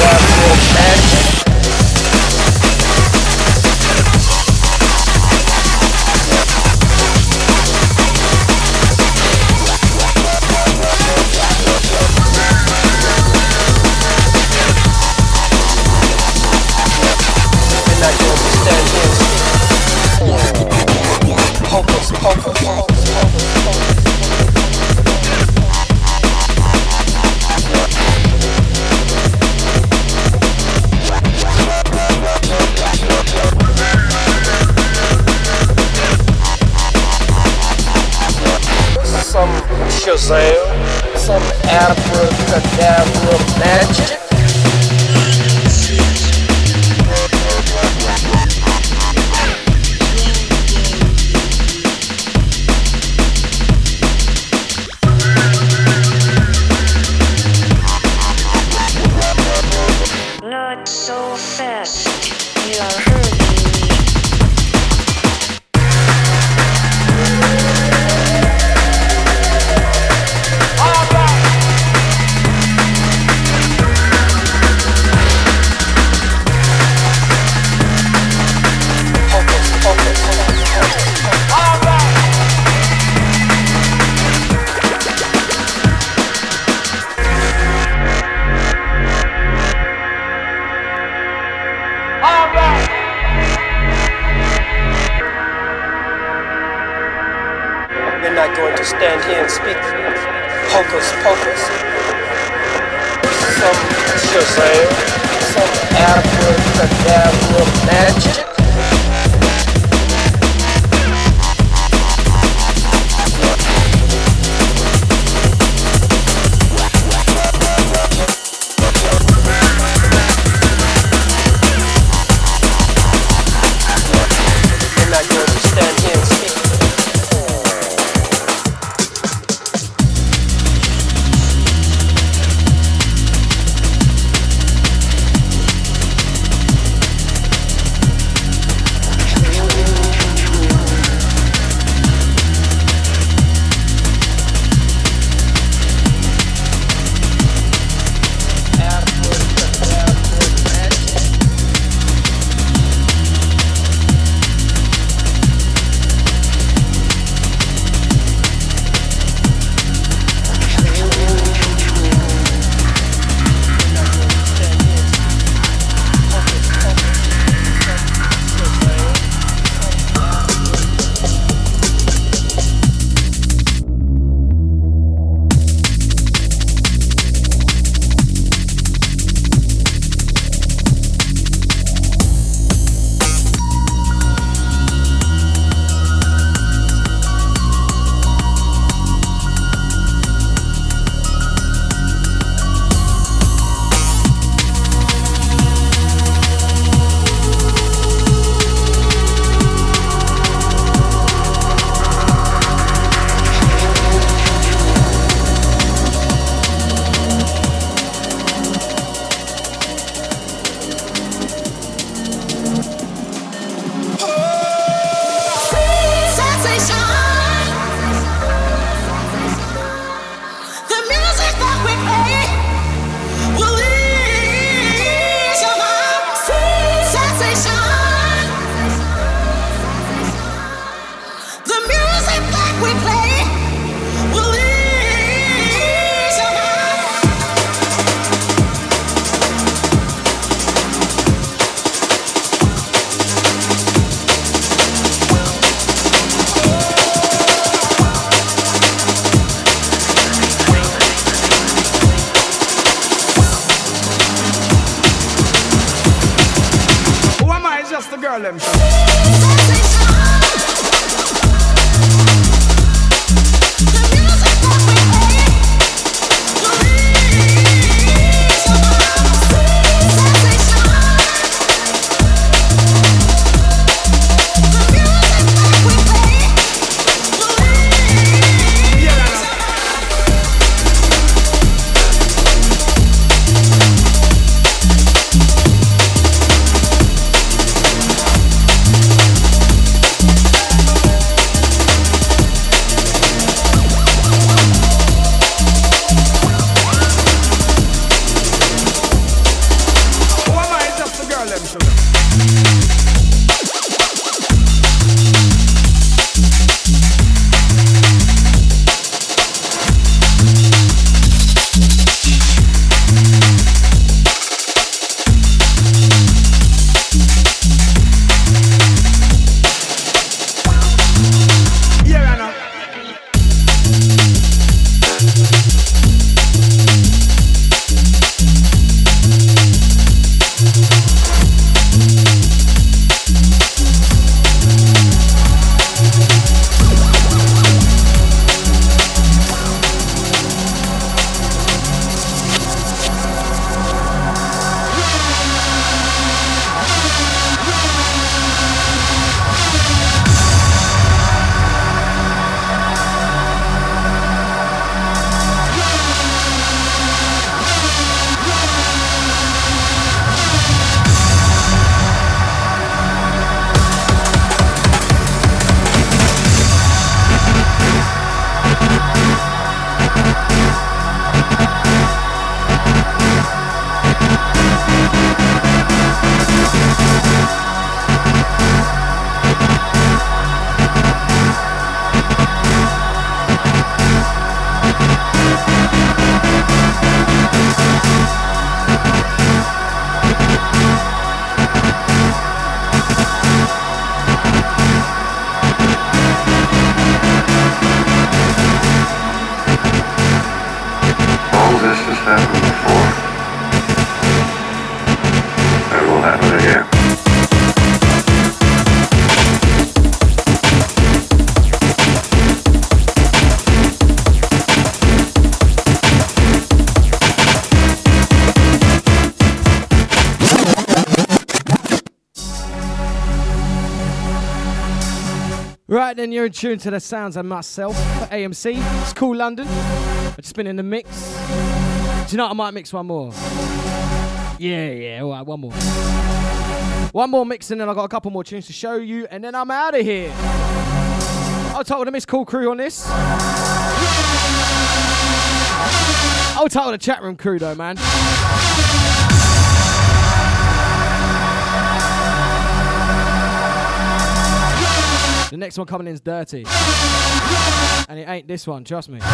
Shazam, some abracadabra magic.
Not so fast, you are hurting me.
Stand here and speak hocus pocus. Some Shazam, some abracadabra magic. You're not going to stand here and speak.
Right then, you're in tune to the sounds of myself, AMC. It's Cool London. I've just been in the mix. Do you know what? I might mix one more. Yeah, alright, one more. One more mix and then I've got a couple more tunes to show you and then I'm out of here. I'll talk with the Miss Cool crew on this. I'll talk with the chat room crew though, man. The next one coming in is dirty. And it ain't this one, trust me.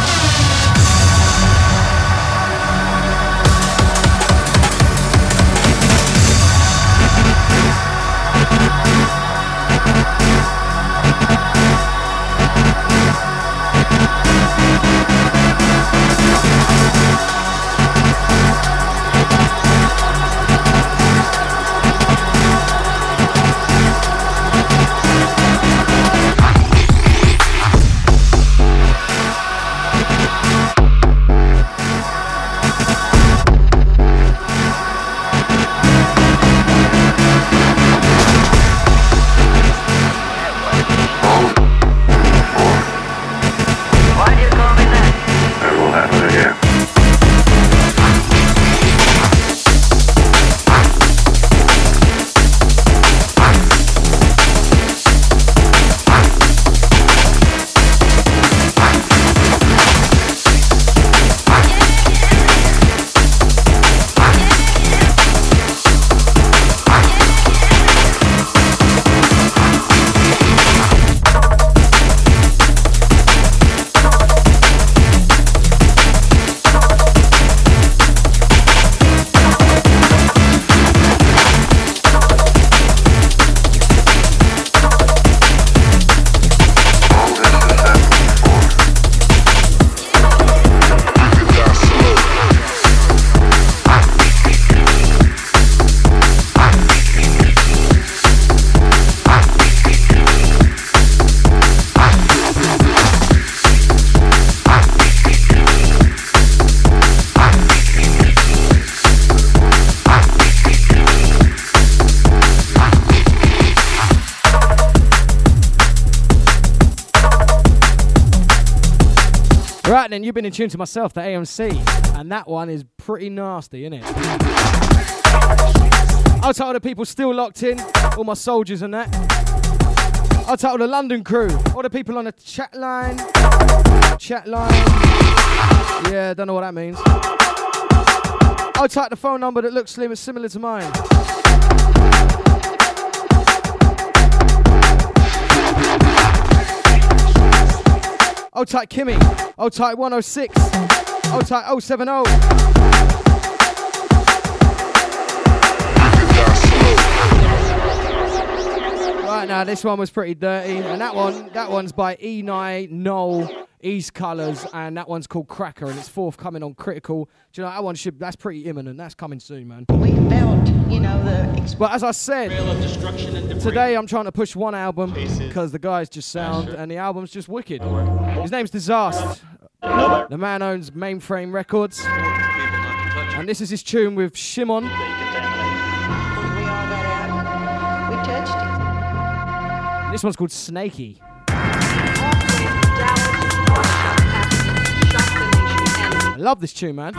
Right then, you've been in tune to myself, the AMC, and that one is pretty nasty, isn't it? I'll tell the people still locked in, all my soldiers and that. I'll tell the London crew, all the people on the chat line. Yeah, don't know what that means. I'll type the phone number that looks similar to mine. I'll type Kimmy. I'll type 106. I'll type 070. Right now, this one was pretty dirty, and that one's by E9 Noel East Colours, and that one's called Cracker, and it's forthcoming on Critical. Do you know that's pretty imminent? That's coming soon, man.
We felt, the.
But as I said, today I'm trying to push one album because the guy's just sound, and the album's just wicked. His name's Disaster. The man owns Mainframe Records, and this is his tune with Shimon.
We all got out. We touched it.
This one's called Snaky. I love this tune, man.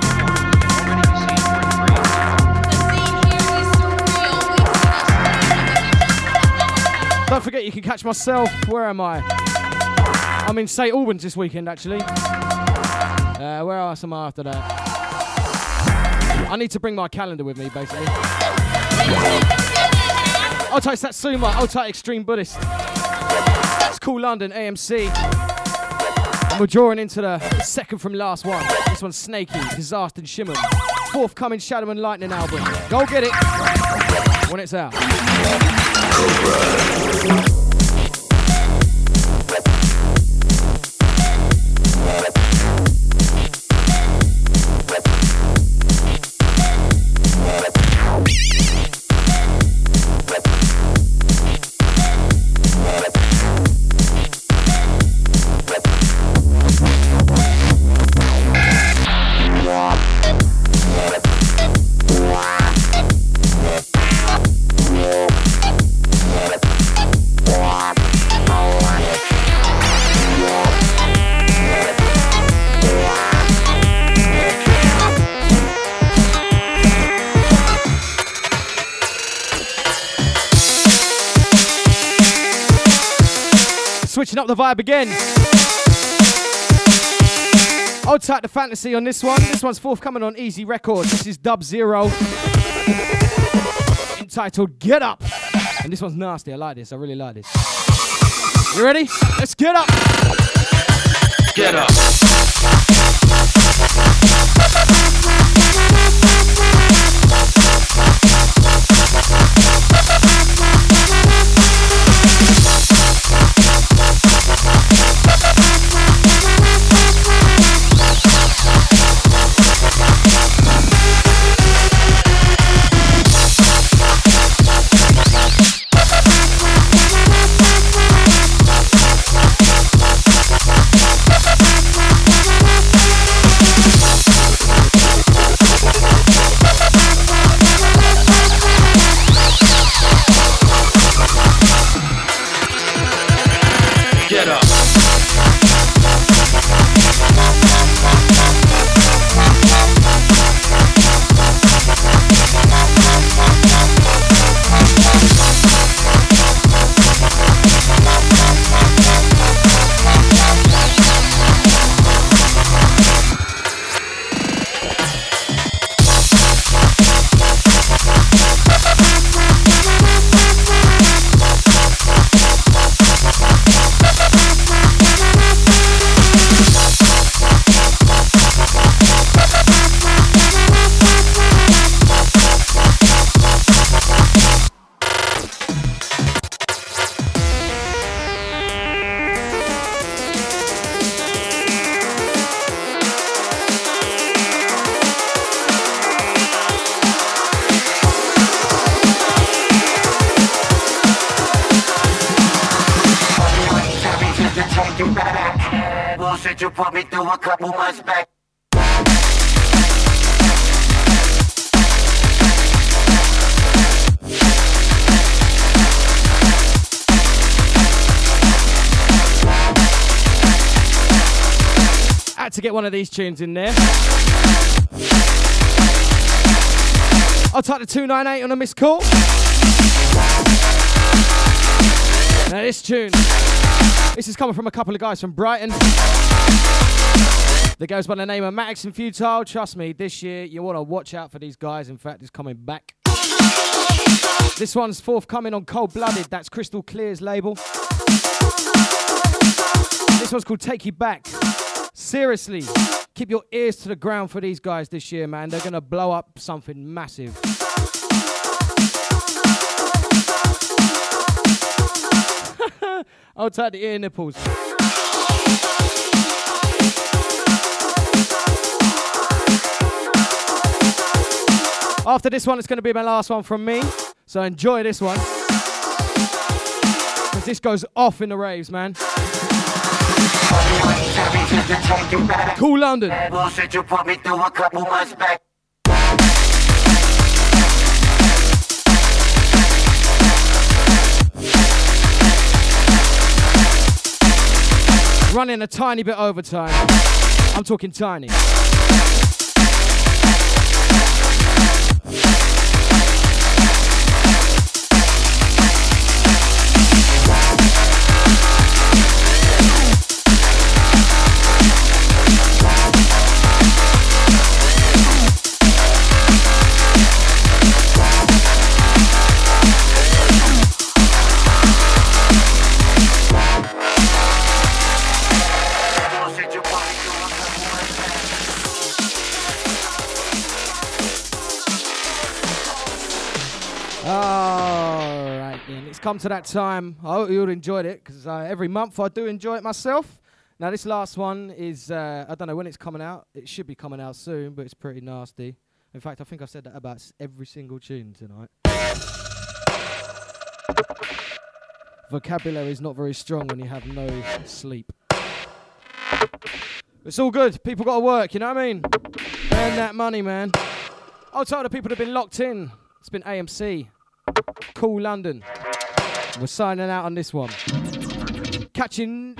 Don't forget, you can catch myself. Where am I? I'm in St. Albans this weekend, actually. Where else am I after that? I need to bring my calendar with me, basically. I'll take Satsuma. I'll take Extreme Buddhist. It's Cool London, AMC. And we're drawing into the second from last one. This one's Snaky, Disaster and Shimon. Forthcoming Shadow and Lightning album. Go get it when it's out. Cobra. Switching up the vibe again. I'll type the fantasy on this one. This one's forthcoming on Easy Records. This is Dub Zero, entitled Get Up. And this one's nasty. I like this. I really like this. You ready? Let's get up.
Get up. Bullshit, you put me through a couple months back.
Had to get one of these tunes in there. I'll type the 298 on a missed call. Now this tune, this is coming from a couple of guys from Brighton. That goes by the name of Max and Futile. Trust me, this year you want to watch out for these guys. In fact, it's coming back. This one's forthcoming on Cold Blooded. That's Crystal Clear's label. This one's called Take You Back. Seriously, keep your ears to the ground for these guys this year, man. They're going to blow up something massive. I'll take the ear nipples. After this one, it's going to be my last one from me. So enjoy this one. Because this goes off in the raves, man. Cool London.
Bullshit, you put me through a couple months back.
Running a tiny bit overtime. I'm talking tiny. Alright then, it's come to that time. I hope you all enjoyed it, because every month I do enjoy it myself. Now this last one is, I don't know when it's coming out. It should be coming out soon, but it's pretty nasty. In fact, I think I've said that about every single tune tonight. Vocabulary is not very strong when you have no sleep. It's all good. People got to work, you know what I mean? Earn that money, man. I'll tell the people that have been locked in. It's been AMC. Cool London. We're signing out on this one. Catching...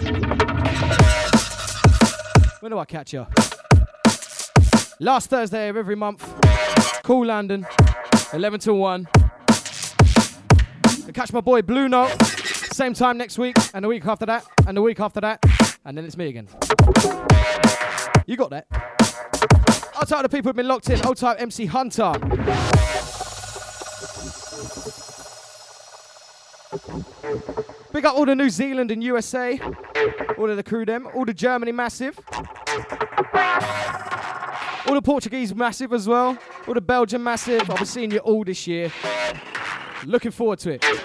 When do I catch you? Last Thursday of every month. Cool London. 11 till 1. And catch my boy Blue Note. Same time next week, and the week after that, and the week after that, and then it's me again. You got that? I'll tell the people who've been locked in. Old type MC Hunter. Big up all the New Zealand and USA. All of the crew them. All the Germany massive. All the Portuguese massive as well. All the Belgian massive. I'll be seeing you all this year. Looking forward to it.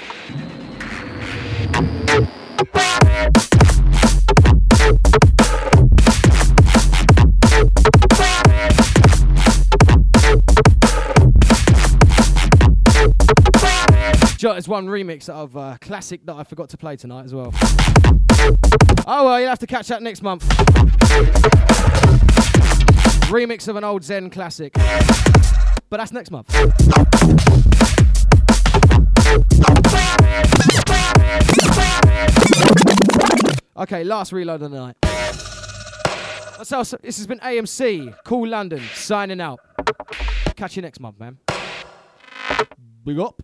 There's one remix of a classic that I forgot to play tonight as well. Oh well, you'll have to catch that next month. Remix of an old Zen classic. But that's next month. Okay, last reload of the night. So this has been AMC, Cool London, signing out. Catch you next month, man. Big up.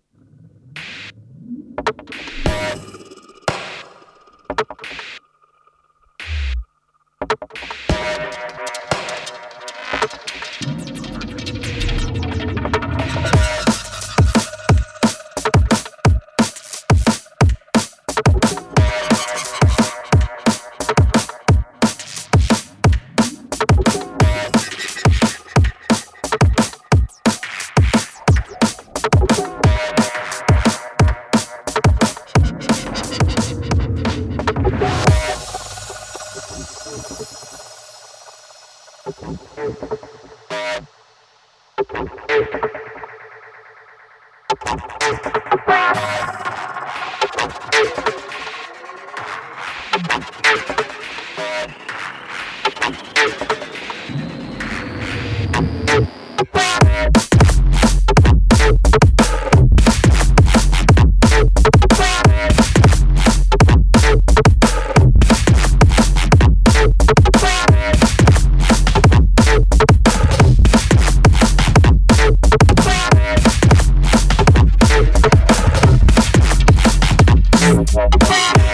Wow.